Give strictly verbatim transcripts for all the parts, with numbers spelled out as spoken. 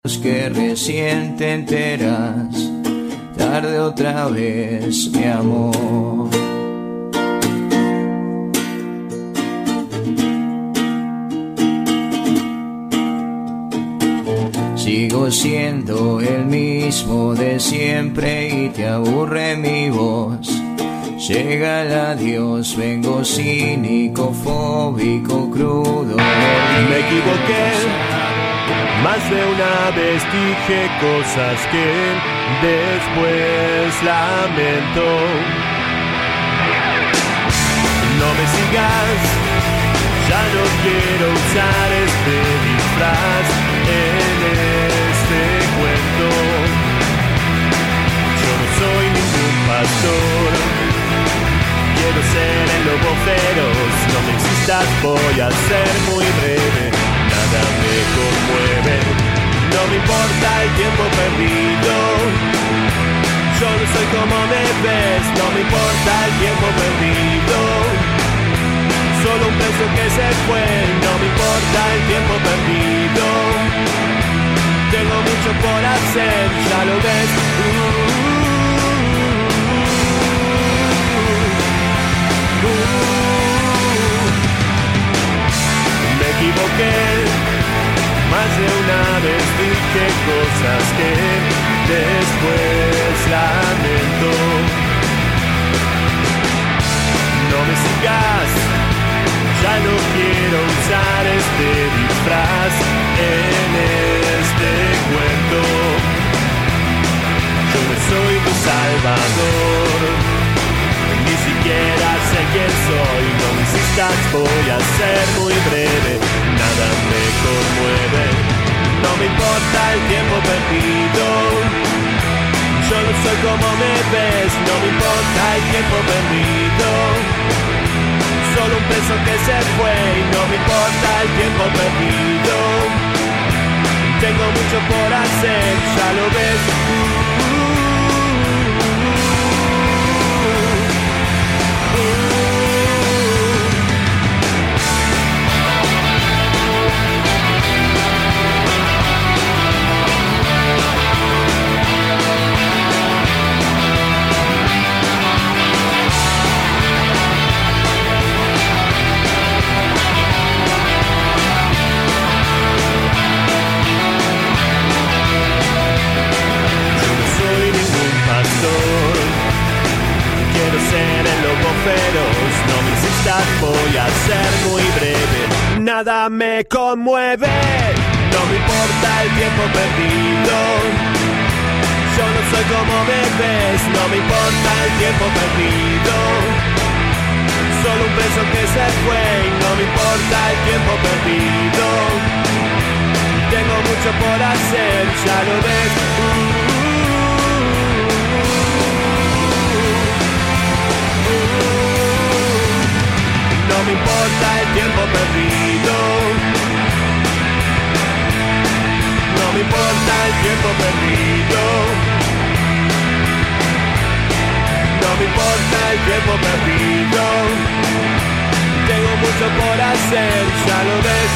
que recién te enteras, tarde otra vez, mi amor. Sigo siendo el mismo de siempre y te aburre mi voz. Llega el adiós, vengo cínico, fóbico, crudo. Me equivoqué, más de una vez dije cosas que después lamento. No me sigas, ya no quiero usar este disfraz en este cuento. Yo no soy ningún pastor, quiero ser el lobo feroz. No me insistas, voy a ser muy breve. Nada me conmueve, no me importa el tiempo perdido. Yo no soy como me ves, no me importa el tiempo perdido. Solo un preso que se fue, no me importa el tiempo perdido. Tengo mucho por hacer, ya lo ves. Uh, Me equivoqué, más de una vez dije cosas que después lamento. No me sigas, ya no quiero usar este disfraz en este cuento. Yo no soy tu salvador, ni siquiera sé quién soy. No me insistas, voy a ser muy breve. Nada me conmueve, no me importa el tiempo perdido. Yo no soy como me ves, no me importa el tiempo perdido. Solo un beso que se fue y no me importa el tiempo perdido. Tengo mucho por hacer, ya lo ves. Quiero ser el lobo feroz, no me insistas, voy a ser muy breve. Nada me conmueve, no me importa el tiempo perdido. Yo no soy como me ves, no me importa el tiempo perdido. Solo un beso que se fue y no me importa el tiempo perdido. Tengo mucho por hacer, ya lo ves. Uh, No me importa el tiempo perdido. No me importa el tiempo perdido. No me importa el tiempo perdido. Tengo mucho por hacer, ya lo ves.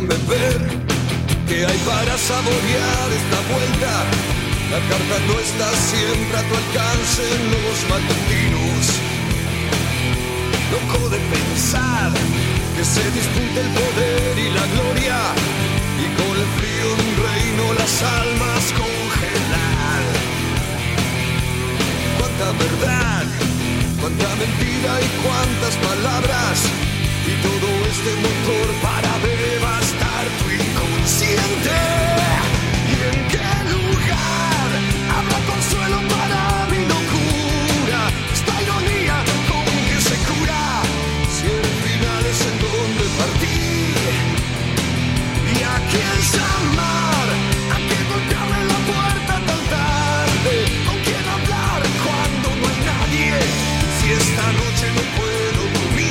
Déjame ver qué hay para saborear esta vuelta. La carta no está siempre a tu alcance en los matutinos. Loco de pensar que se disputa el poder y la gloria, y con el frío de un reino las almas congelar. Cuánta verdad, cuánta mentira y cuántas palabras, y todo este motor para devastar tu inconsciente. ¿Y en qué lugar habrá consuelo para mi locura? Esta ironía con que se cura, si el final es en donde partir. ¿Y a quién llamar? ¿A quién golpearle la puerta tan tarde? ¿Con quién hablar cuando no hay nadie? Si esta noche no puedo dormir.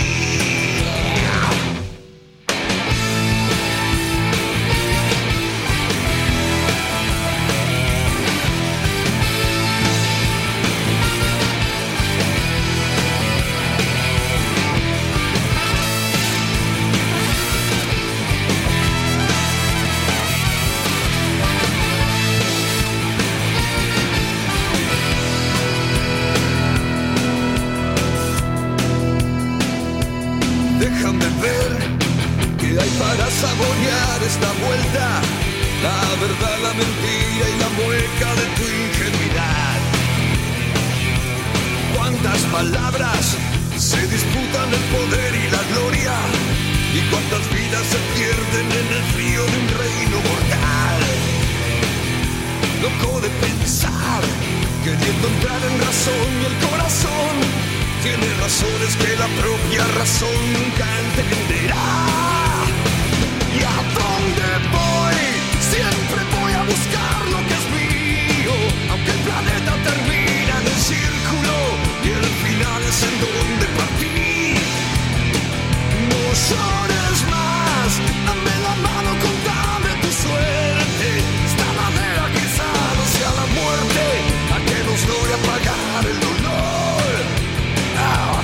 Déjame ver qué hay para saborear esta vuelta. La verdad, la mentira y la mueca de tu ingenuidad. Cuántas palabras se disputan el poder y la gloria, y cuántas vidas se pierden en el frío de un reino mortal. Loco de pensar, queriendo entrar en razón, y el corazón tiene razones que la propia razón nunca entenderá. ¿Y a dónde voy? Siempre voy a buscar lo que es mío, aunque el planeta termina en el círculo y el final es en donde partí. No llores más, dame la mano, contame tu suerte. Esta manera quizá no sea la muerte, a que nos logra pagar el dolor. Ah.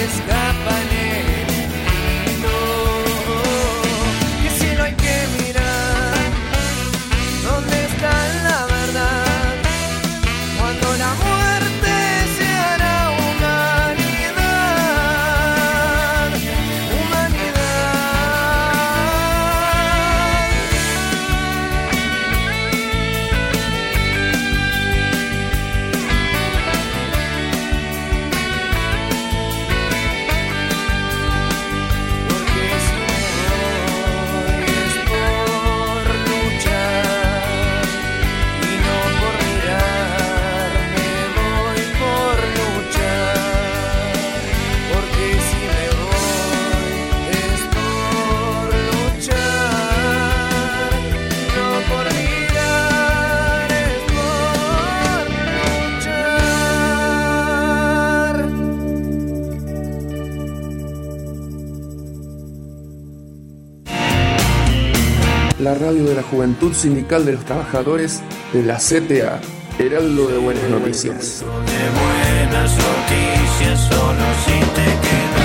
La radio de la Juventud Sindical de los Trabajadores de la C T A, Heraldo de Buenas Noticias. De buenas noticias, solo si te quedas.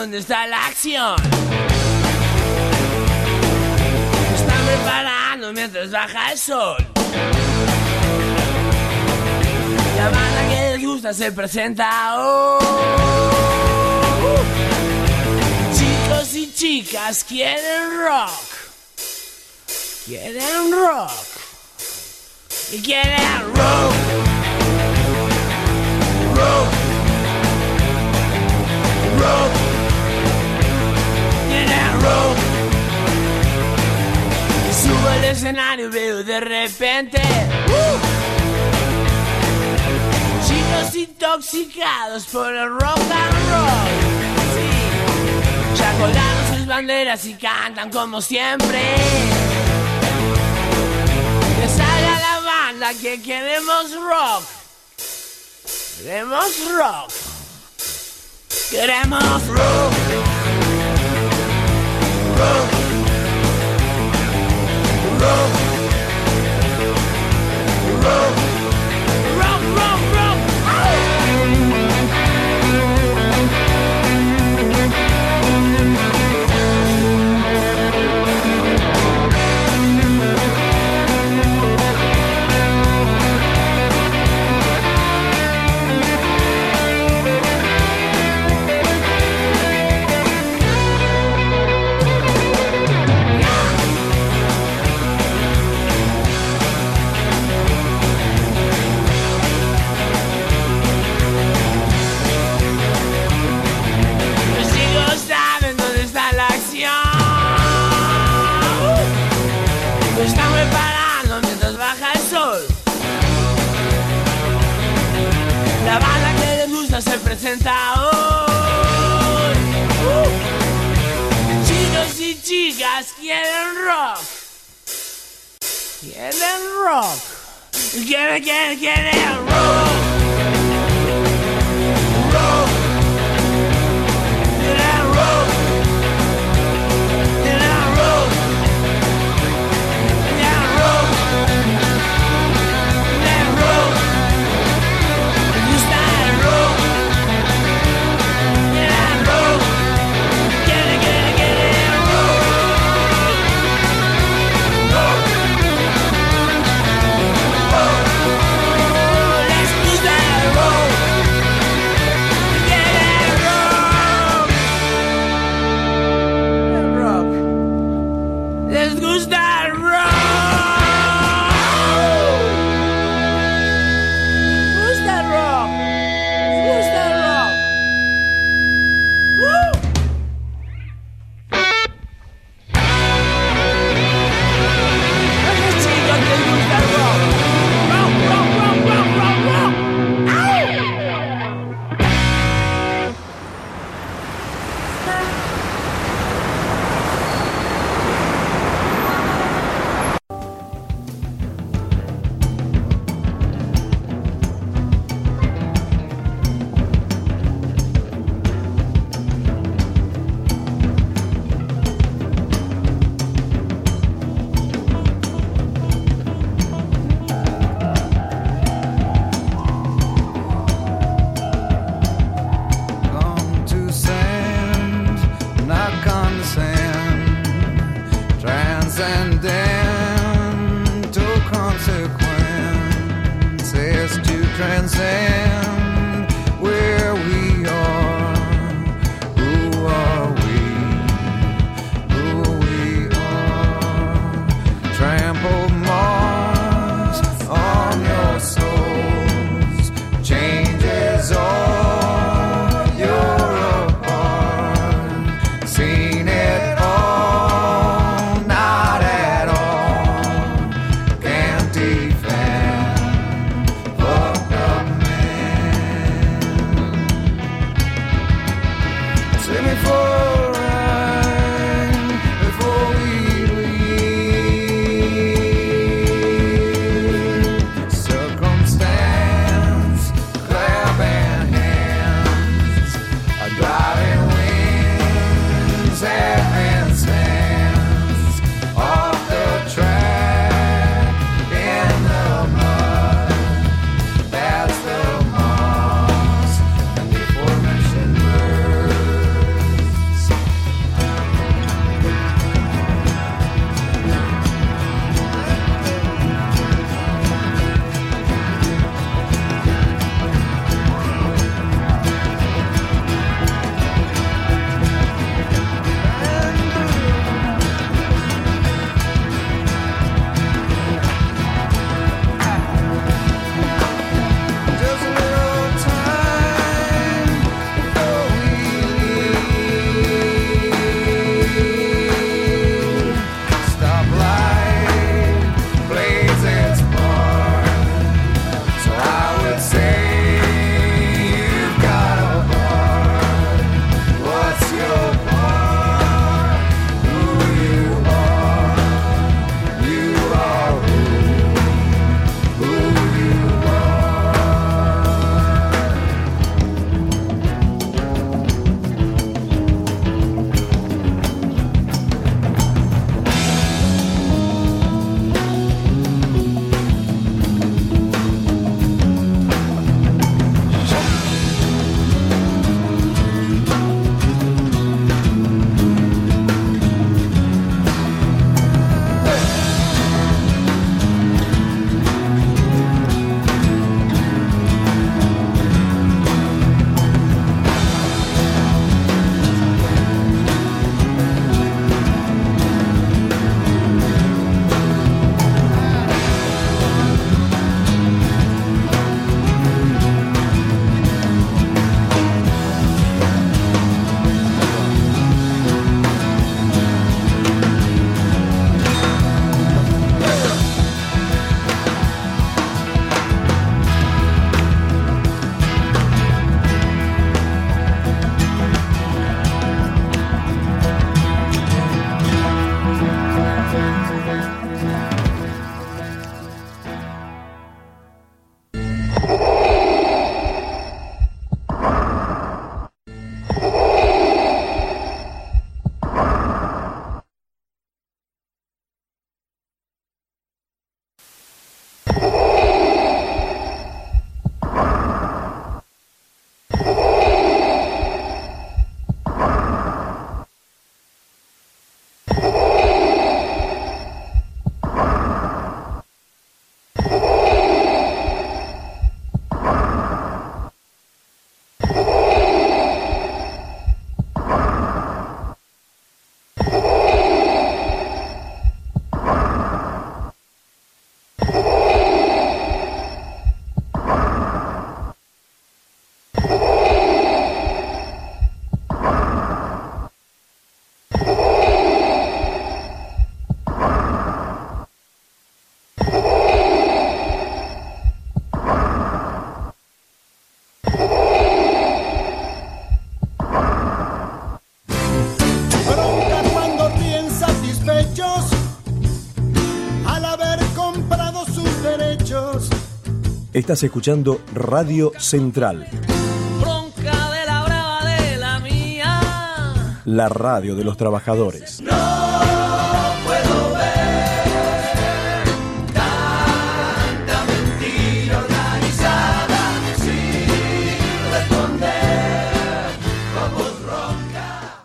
¿dónde está la acción? Están preparando mientras baja el sol. La banda que les gusta se presenta hoy. Chicos y chicas quieren rock. Quieren rock. Y quieren rock. Rock. Rock. Quieren rock. Subo al escenario y veo de repente uh, chicos intoxicados por el rock and roll. Sí, ya colgaron sus banderas y cantan como siempre. Que salga la banda que queremos rock. Queremos rock. Queremos rock. Rock. Rock. Rock. Rock, rock, rock. Están preparando mientras baja el sol. La banda que les gusta se presenta hoy. uh. Chicos y chicas quieren rock. Quieren rock. Quieren, quieren, quieren rock. Rock. Quieren rock. Quieren rock. Let's derechos. Estás escuchando Radio Central, Bronca de la brava de la mía. la radio de los trabajadores. No puedo ver tanta mentira organizada sin responder con voz ronca.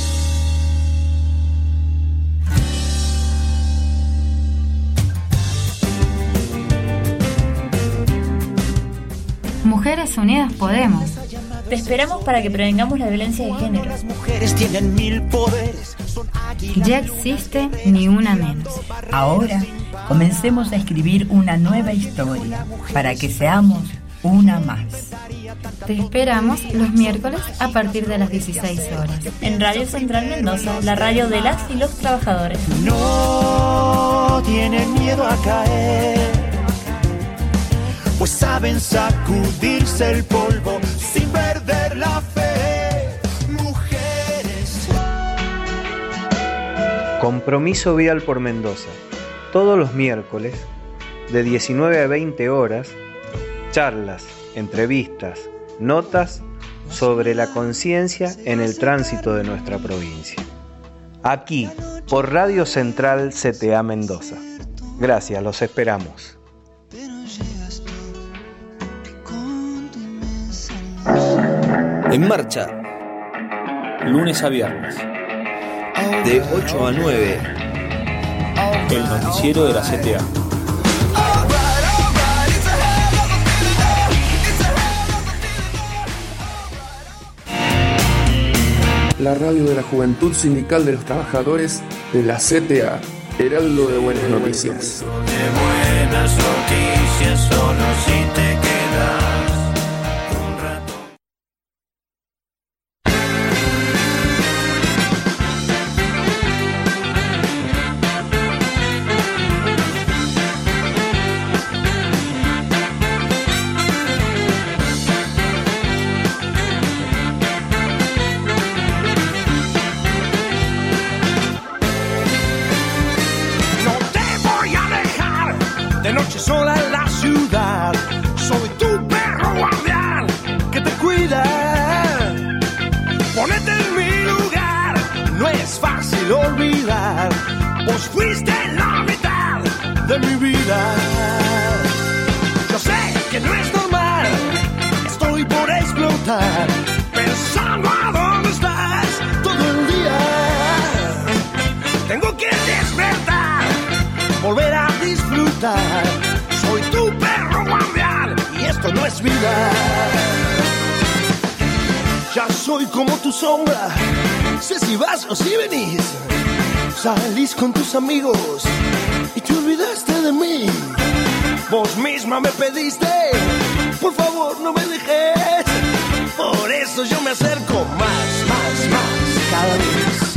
Mujeres Unidas Podemos. Te esperamos para que prevengamos la violencia de género. Las mujeres tienen mil poderes. Son águilas. Ya existe ni una menos. Ahora comencemos a escribir una nueva historia para que seamos una más. Te esperamos los miércoles a partir de las dieciséis horas. En Radio Central Mendoza, la radio de las y los trabajadores. No tienen miedo a caer, pues saben sacudirse el polvo sin perder la fe. Mujeres. Compromiso Vial por Mendoza. Todos los miércoles, de diecinueve a veinte horas, charlas, entrevistas, notas sobre la conciencia en el tránsito de nuestra provincia. Aquí, por Radio Central C T A Mendoza. Gracias, los esperamos. En marcha, lunes a viernes, de ocho a nueve, el noticiero de la C T A. La radio de la Juventud Sindical de los Trabajadores de la C T A, Heraldo de Buenas Noticias. De buenas noticias, solo si te quedas un rato. No te voy a dejar de noche sola en la ciudad. Soy tu perro guardián que te cuida. Ponete en mi lugar, no es fácil olvidar. Vos fuiste la mitad de mi vida. Yo sé que no es normal, estoy por explotar, pensando a dónde estás todo el día. Tengo que despertar, volver a disfrutar. Soy tu perro guardián y esto no es vida. Ya soy como tu sombra, sé si vas o si venís. Salís con tus amigos y te olvidaste de mí. Vos misma me pediste, por favor no me dejes. Por eso yo me acerco más, más, más cada vez.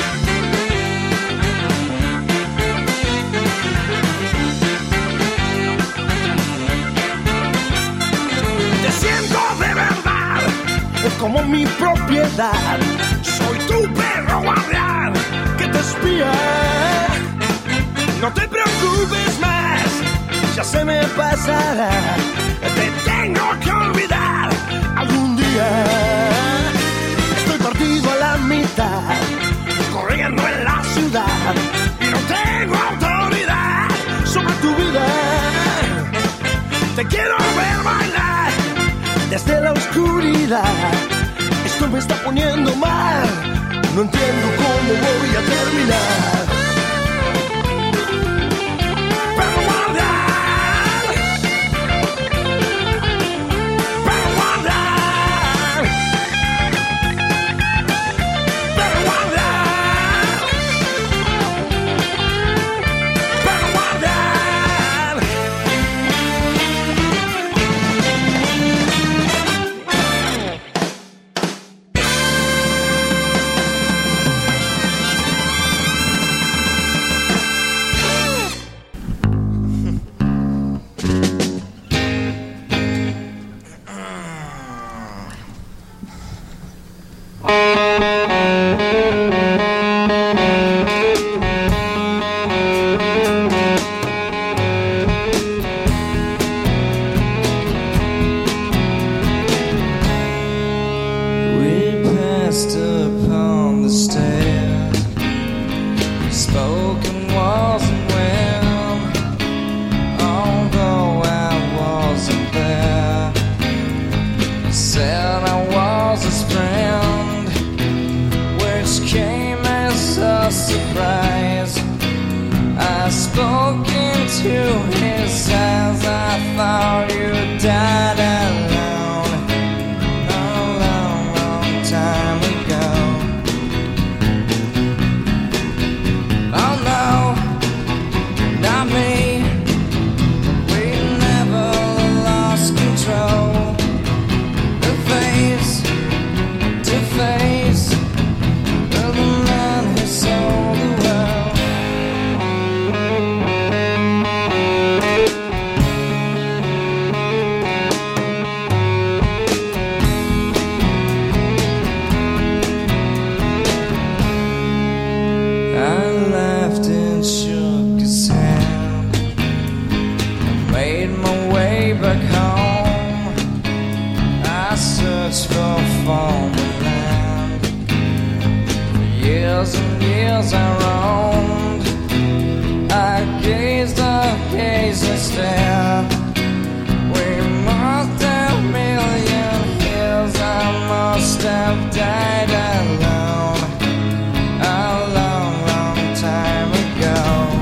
Te siento de verdad, como mi propiedad. Soy tu perro guardián que te espía. No te preocupes más, ya se me pasará. Te tengo que olvidar algún día. Estoy partido a la mitad, corriendo en la ciudad, y no tengo autoridad sobre tu vida. Te quiero ver bailar desde la oscuridad. Esto me está poniendo mal, no entiendo cómo voy a terminar. Perro guardián, perro guardián, perro guardián, perro guardián. thought you died alone a long, long time ago. Oh no, not me. We never lost control. The face to face of the man who sold the world. I laughed and shook his hand. I made my way back home. I searched for former land. For years and years I roamed. I gazed, I gazed and stared. We must have million years. I must have died alone a long, long time ago.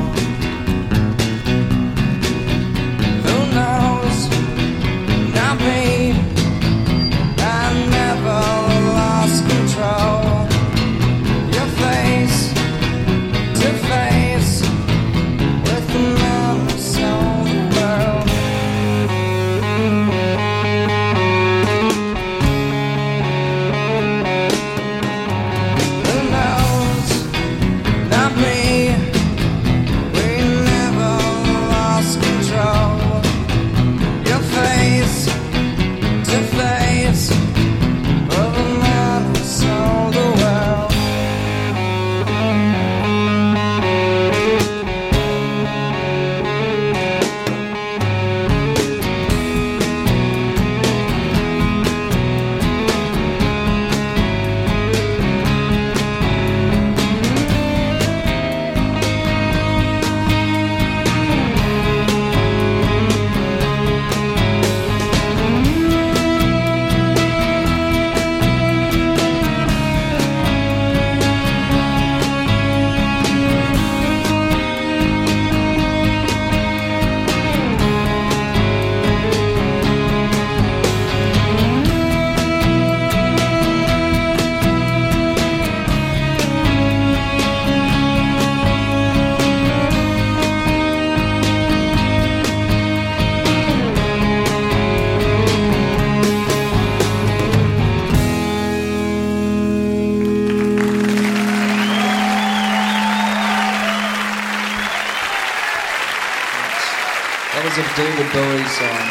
Who knows? Not me. I never lost control. Your face to face with the man who sold the world. Who knows? Not me. We never lost control. Your face to face with the man who sold the world. That was a David Bowie song.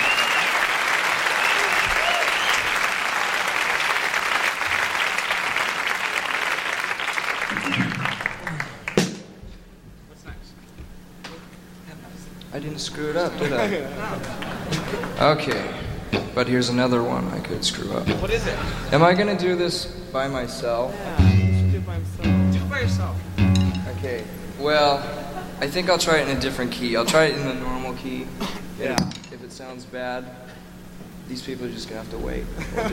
I didn't screw it up, did I? Okay, but here's another one I could screw up. What is it? Am I gonna do this by myself? Yeah, you should do it by yourself. Do it by yourself. Okay, well, I think I'll try it in a different key. I'll try it in the normal key. Yeah. If it sounds bad, these people are just gonna have to wait.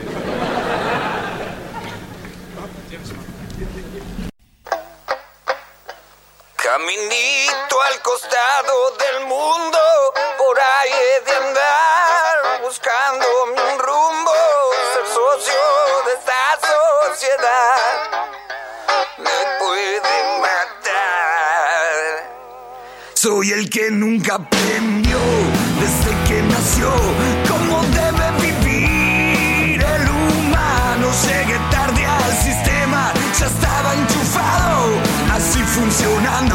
Caminito al costado del mundo, por ahí he de andar, buscando un rumbo, ser socio de esta sociedad, me puede matar. Soy el que nunca aprendió, desde que nació, cómo debe vivir el humano. Llegué tarde al sistema, ya estaba enchufado, así funcionando.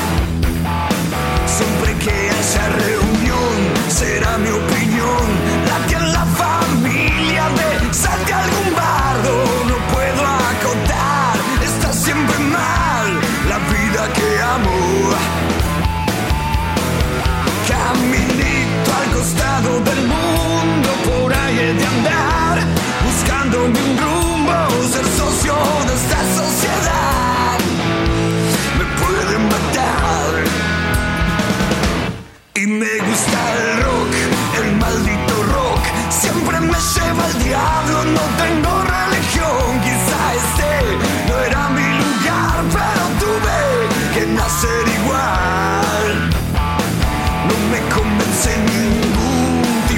Siempre que haya reunión, será mi opinión la que en la familia de salte algún bardo. No puedo acotar, está siempre mal la vida que amo. Caminito al costado del mundo, por ahí he de andar, buscándome un rumbo, ser socio de esta sociedad, me pueden matar. Y me gusta el rock, el maldito rock, siempre me lleva al diablo, no tengo religión. Quizá este no era mi lugar, pero tuve que nacer igual. No me convence ningún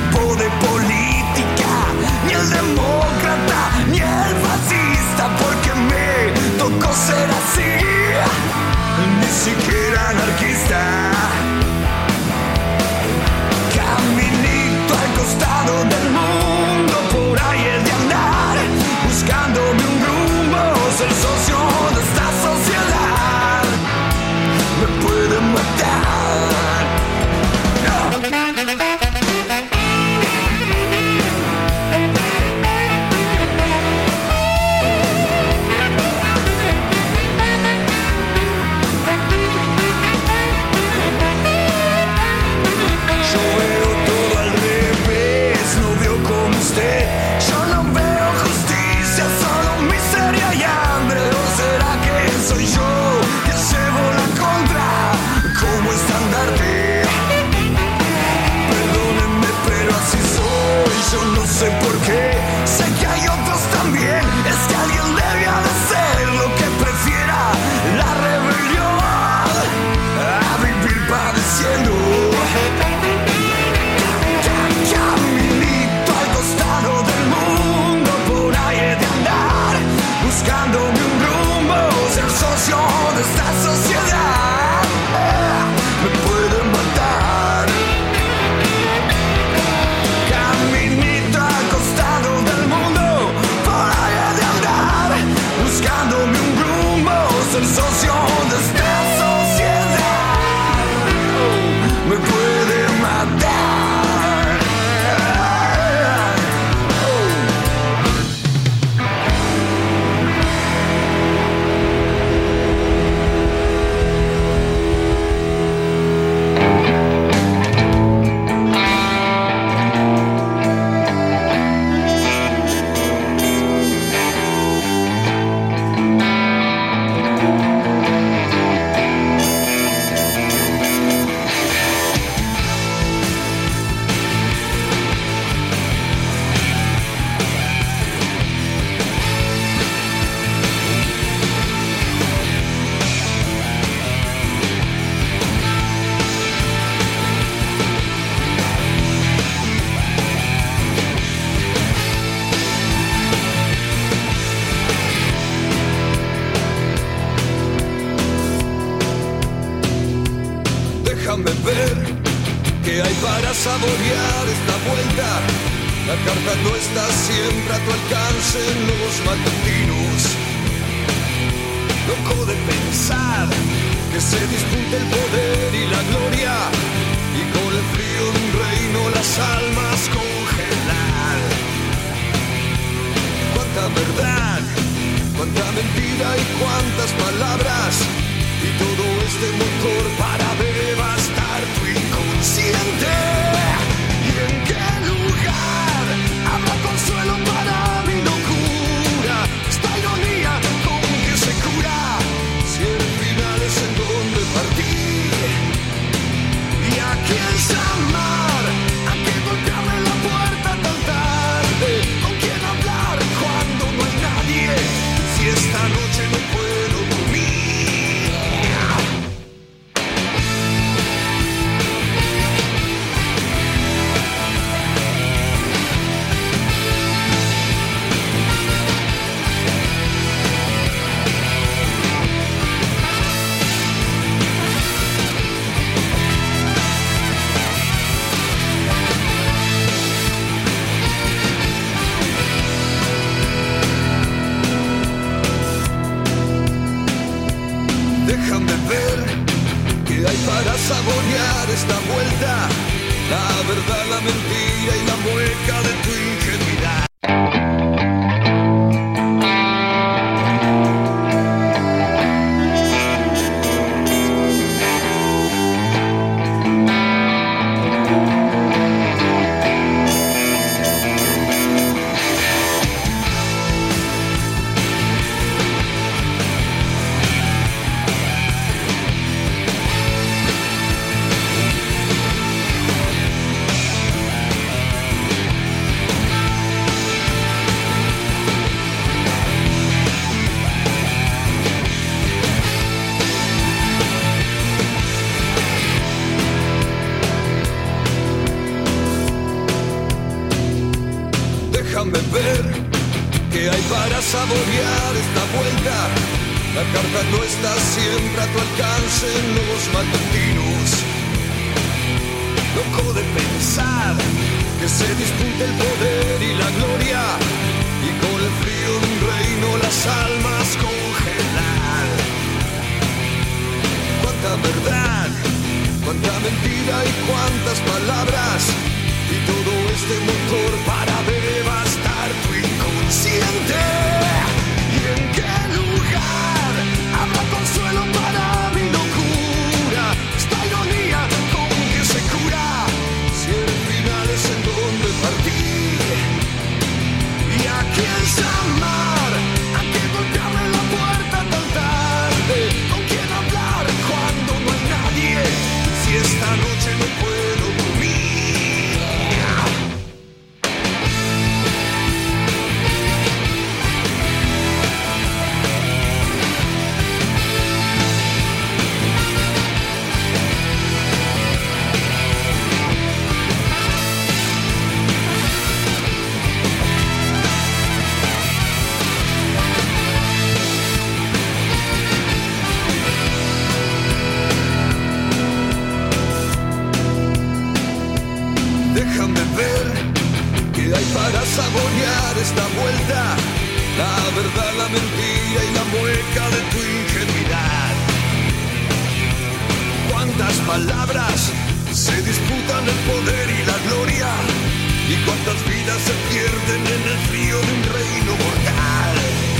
para saborear esta vuelta. La carta no está siempre a tu alcance en los matutinos. Loco de pensar que se dispute el poder y la gloria, y con el frío de un reino las almas congelar. Cuánta verdad, cuánta mentira y cuántas palabras, y todo este motor para devastar tu inconsciente. ¿Y en qué lugar habrá consuelo para mi locura? Esta ironía con que se cura, si el final es en donde partir. ¿Y a quién llamar? ¿A qué golpearle la puerta tan tarde? ¿Con quién hablar cuando no hay nadie? Si esta noche no puedo dormir. Déjame ver qué hay para saborear esta vuelta. La verdad, la mentira y la mueca de tu ingenuidad. Déjame ver qué hay para saborear esta vuelta. La carta no está siempre a tu alcance en los matutinos. Loco de pensar que se dispute el poder y la gloria, y con el frío de un reino las almas congelar. Cuánta verdad, cuánta mentira y cuántas palabras, y todo este motor para devastar tu inconsciente. ¿Y en qué lugar habrá consuelo para mi locura? Esta ironía con que se cura, si el final es en donde partir. ¿Y a quién llamar? ¿A qué golpearle la puerta tan tarde? ¿Con quién hablar cuando no hay nadie? Si esta noche no puedo dormir. Déjame ver qué hay para saborear esta vuelta. La verdad, la mentira y la mueca de tu ingenuidad. Cuántas palabras se disputan el poder y la gloria, y cuántas vidas se pierden en el frío de un reino mortal.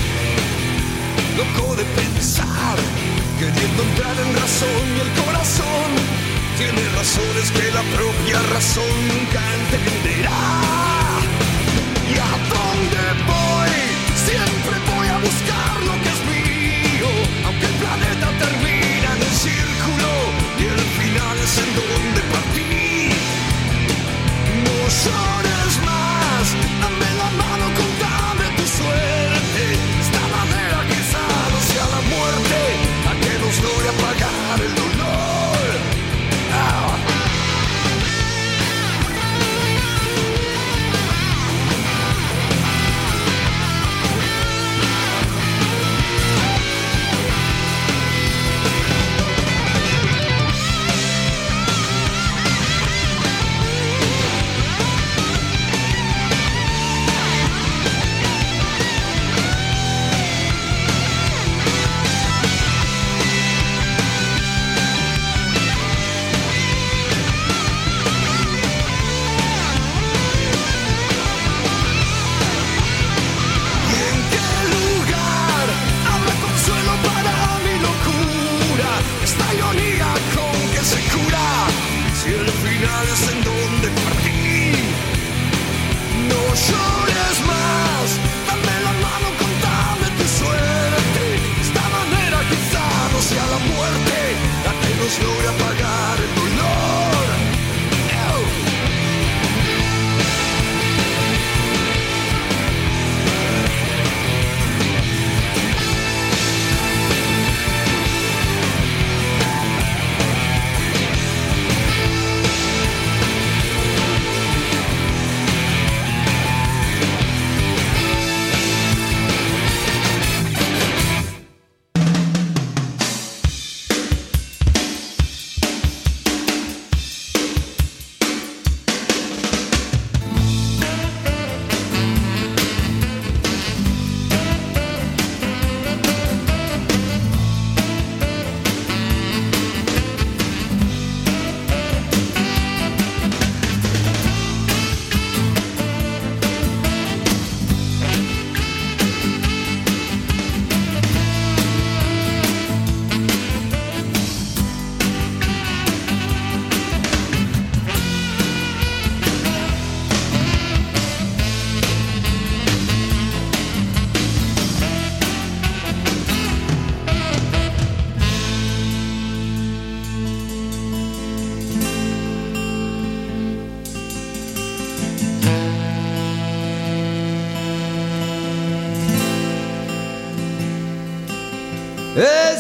Loco de pensar, queriendo entrar en razón, y el corazón tiene razones que la propia razón nunca entenderá. ¿Y a dónde voy? Siempre voy a buscar lo que es mío, aunque el planeta termina en el círculo y el final es en donde partí. No llores más, dame la mano, contame tu suerte. Esta manera quizá no sea la muerte, a que nos logre apagar el dolor. Ah.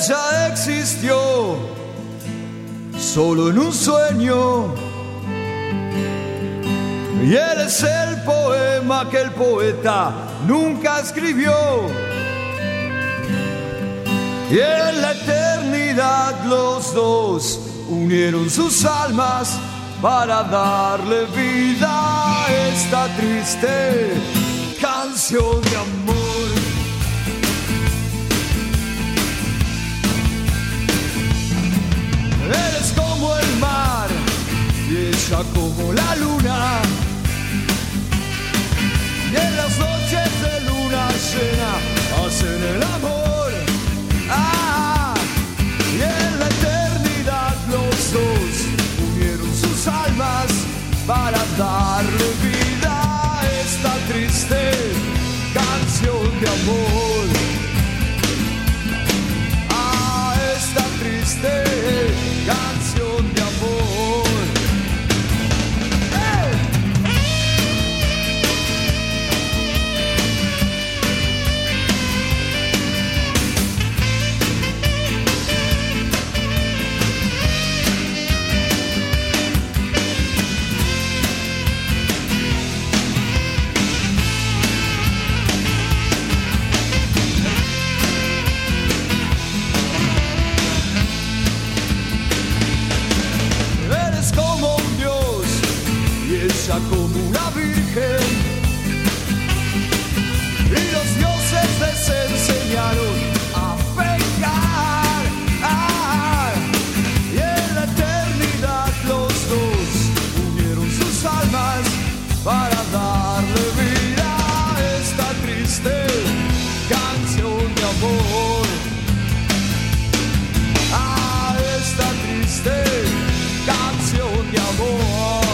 ella existió solo en un sueño. Y él es el poema que el poeta nunca escribió. Y en la eternidad los dos unieron sus almas para darle vida a esta triste canción de amor. Él es como el mar y ella como la luna. Y en las noches de luna llena hacen el amor. Ah, y en la eternidad los dos unieron sus almas para darle vida a esta triste canción de amor. A esta triste canción de amor. Como una virgen, y los dioses les enseñaron a pecar. Ah, y en la eternidad los dos unieron sus almas para darle vida a esta triste canción de amor. A esta triste canción de amor.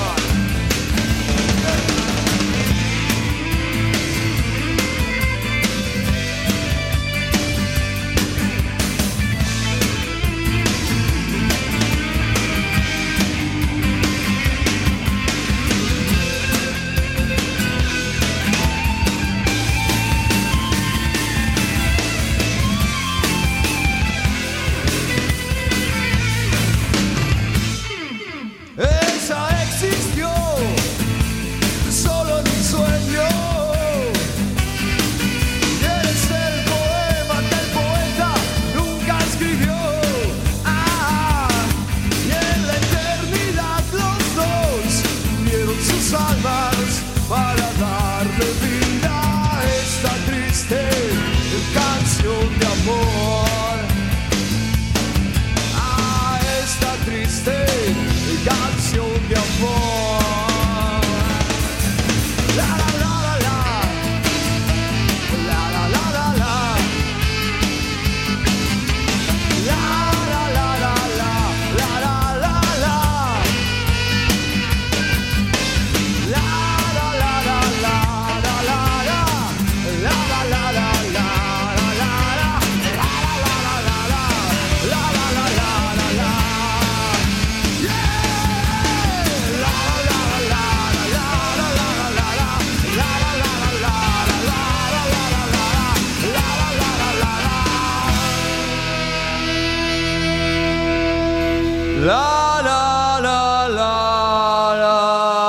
La la la la la.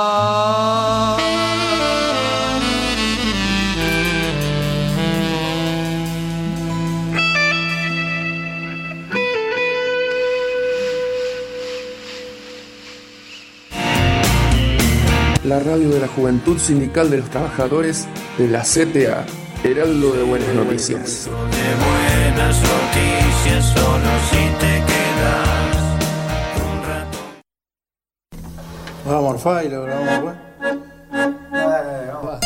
La radio de la Juventud Sindical de los Trabajadores de la C T A, Heraldo de Buenas Noticias. De buenas noticias, solo si te quedas. Vamos a morfar y lo grabamos después. Dale, vamos.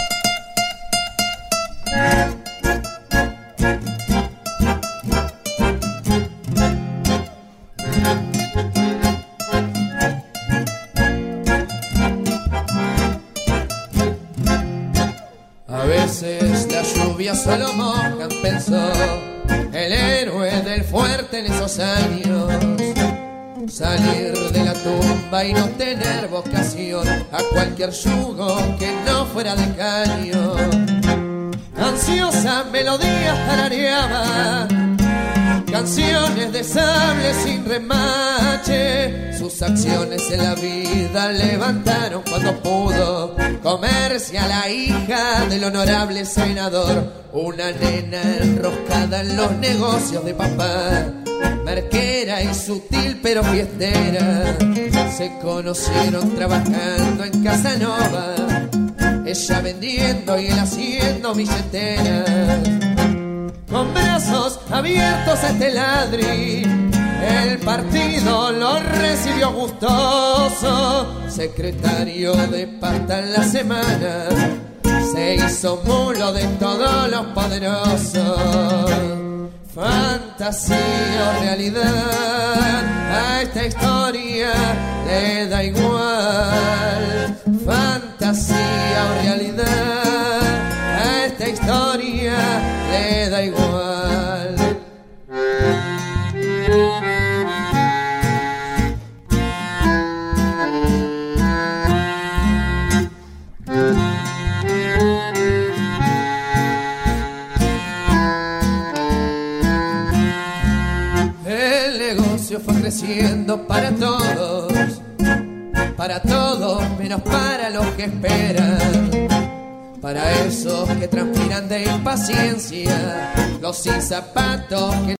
A veces la lluvia solo moja, pensó el héroe del fuerte en esos años. Salir de la tumba y no tener vocación a cualquier yugo que no fuera de caño. Ansiosa melodía tarareaba canciones de sable sin remache. Sus acciones en la vida levantaron cuando pudo comerse a la hija del honorable senador. Una nena enroscada en los negocios de papá, marquera y sutil pero fiestera. Se conocieron trabajando en Casanova, ella vendiendo y él haciendo billeteras. Con brazos abiertos a este ladri, el partido lo recibió gustoso. Secretario de pasta en la semana, se hizo mulo de todos los poderosos. Fantasía o realidad, a esta historia le da igual. Fantasía o realidad, a esta historia le da igual. El negocio fue creciendo para todos, para todos menos para los que esperan. Para esos que transpiran de impaciencia, los sin zapatos que